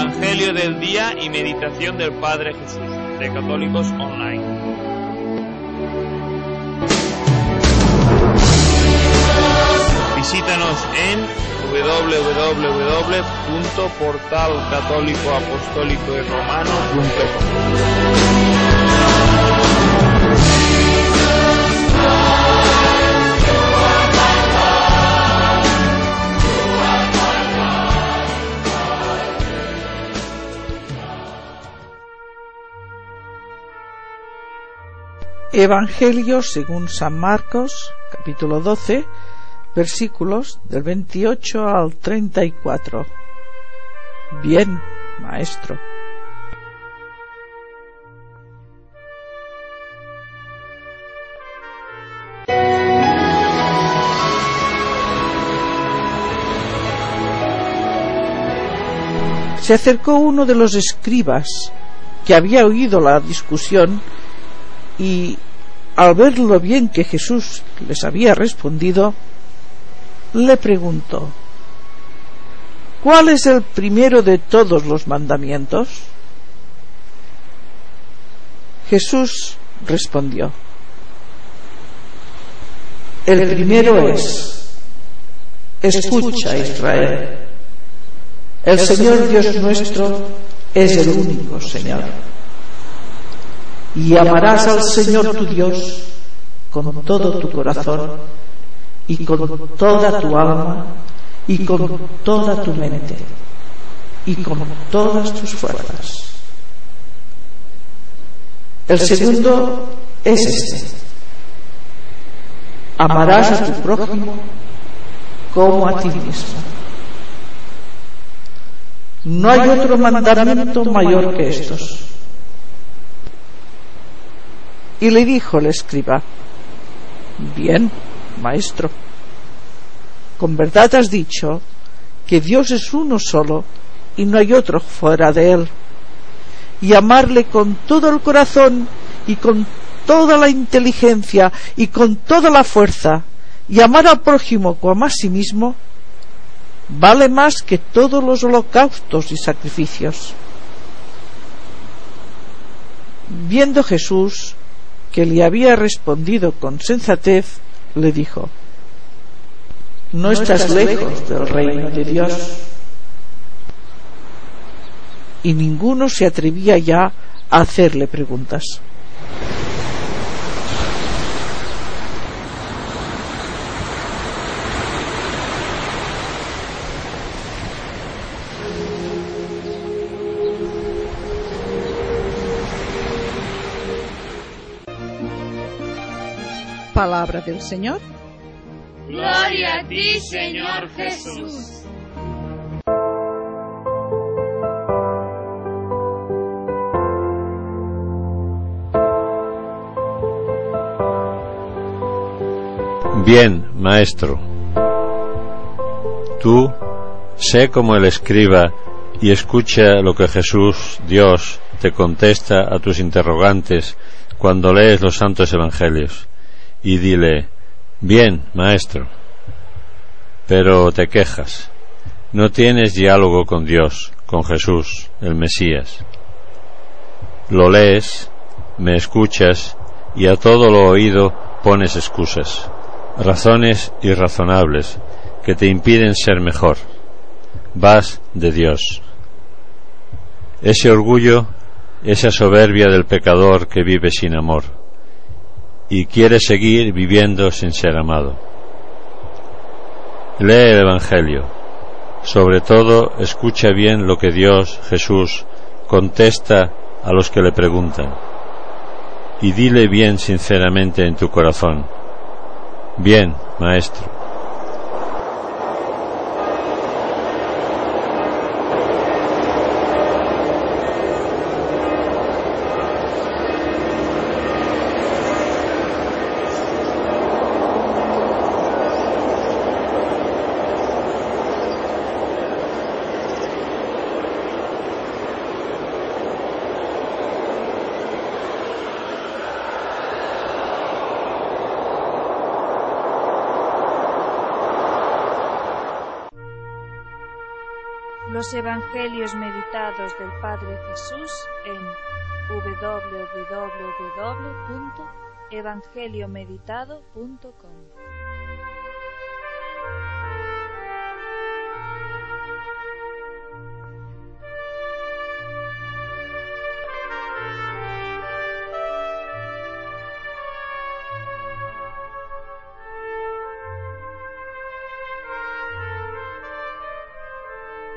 Evangelio del día y meditación del Padre Jesús, de Católicos Online. Visítanos en www.portalcatólicoapostólicoromano.com. Evangelio según San Marcos, capítulo 12, versículos del 28 al 34. Bien, maestro. Se acercó uno de los escribas que había oído la discusión y, al ver lo bien que Jesús les había respondido, le preguntó: ¿cuál es el primero de todos los mandamientos? Jesús respondió: el primero es: escucha, Israel, el Señor Dios nuestro es el único Señor. Y amarás al Señor tu Dios con todo tu corazón, y con toda tu alma, y con toda tu mente, y con todas tus fuerzas. El segundo es este: amarás a tu prójimo como a ti mismo. No hay otro mandamiento mayor que estos. Y le dijo el escriba: bien, maestro, con verdad has dicho que Dios es uno solo y no hay otro fuera de él, y amarle con todo el corazón y con toda la inteligencia y con toda la fuerza, y amar al prójimo como a sí mismo, vale más que todos los holocaustos y sacrificios. Viendo Jesús que le había respondido con sensatez, le dijo: no estás lejos del reino de Dios. Y ninguno se atrevía ya a hacerle preguntas. Palabra del Señor. Gloria a ti, Señor Jesús. Bien, maestro. Tú, sé como el escriba y escucha lo que Jesús, Dios, te contesta a tus interrogantes cuando lees los santos evangelios. Y dile: bien, maestro. Pero te quejas. No tienes diálogo con Dios, con Jesús, el Mesías. Lo lees, me escuchas, y a todo lo oído pones excusas, razones irrazonables que te impiden ser mejor. Vas de Dios. Ese orgullo, esa soberbia del pecador que vive sin amor y quiere seguir viviendo sin ser amado. Lee el Evangelio. Sobre todo, escucha bien lo que Dios, Jesús, contesta a los que le preguntan. Y dile bien sinceramente en tu corazón: bien, maestro. Los Evangelios meditados del Padre Jesús en www.evangeliomeditado.com.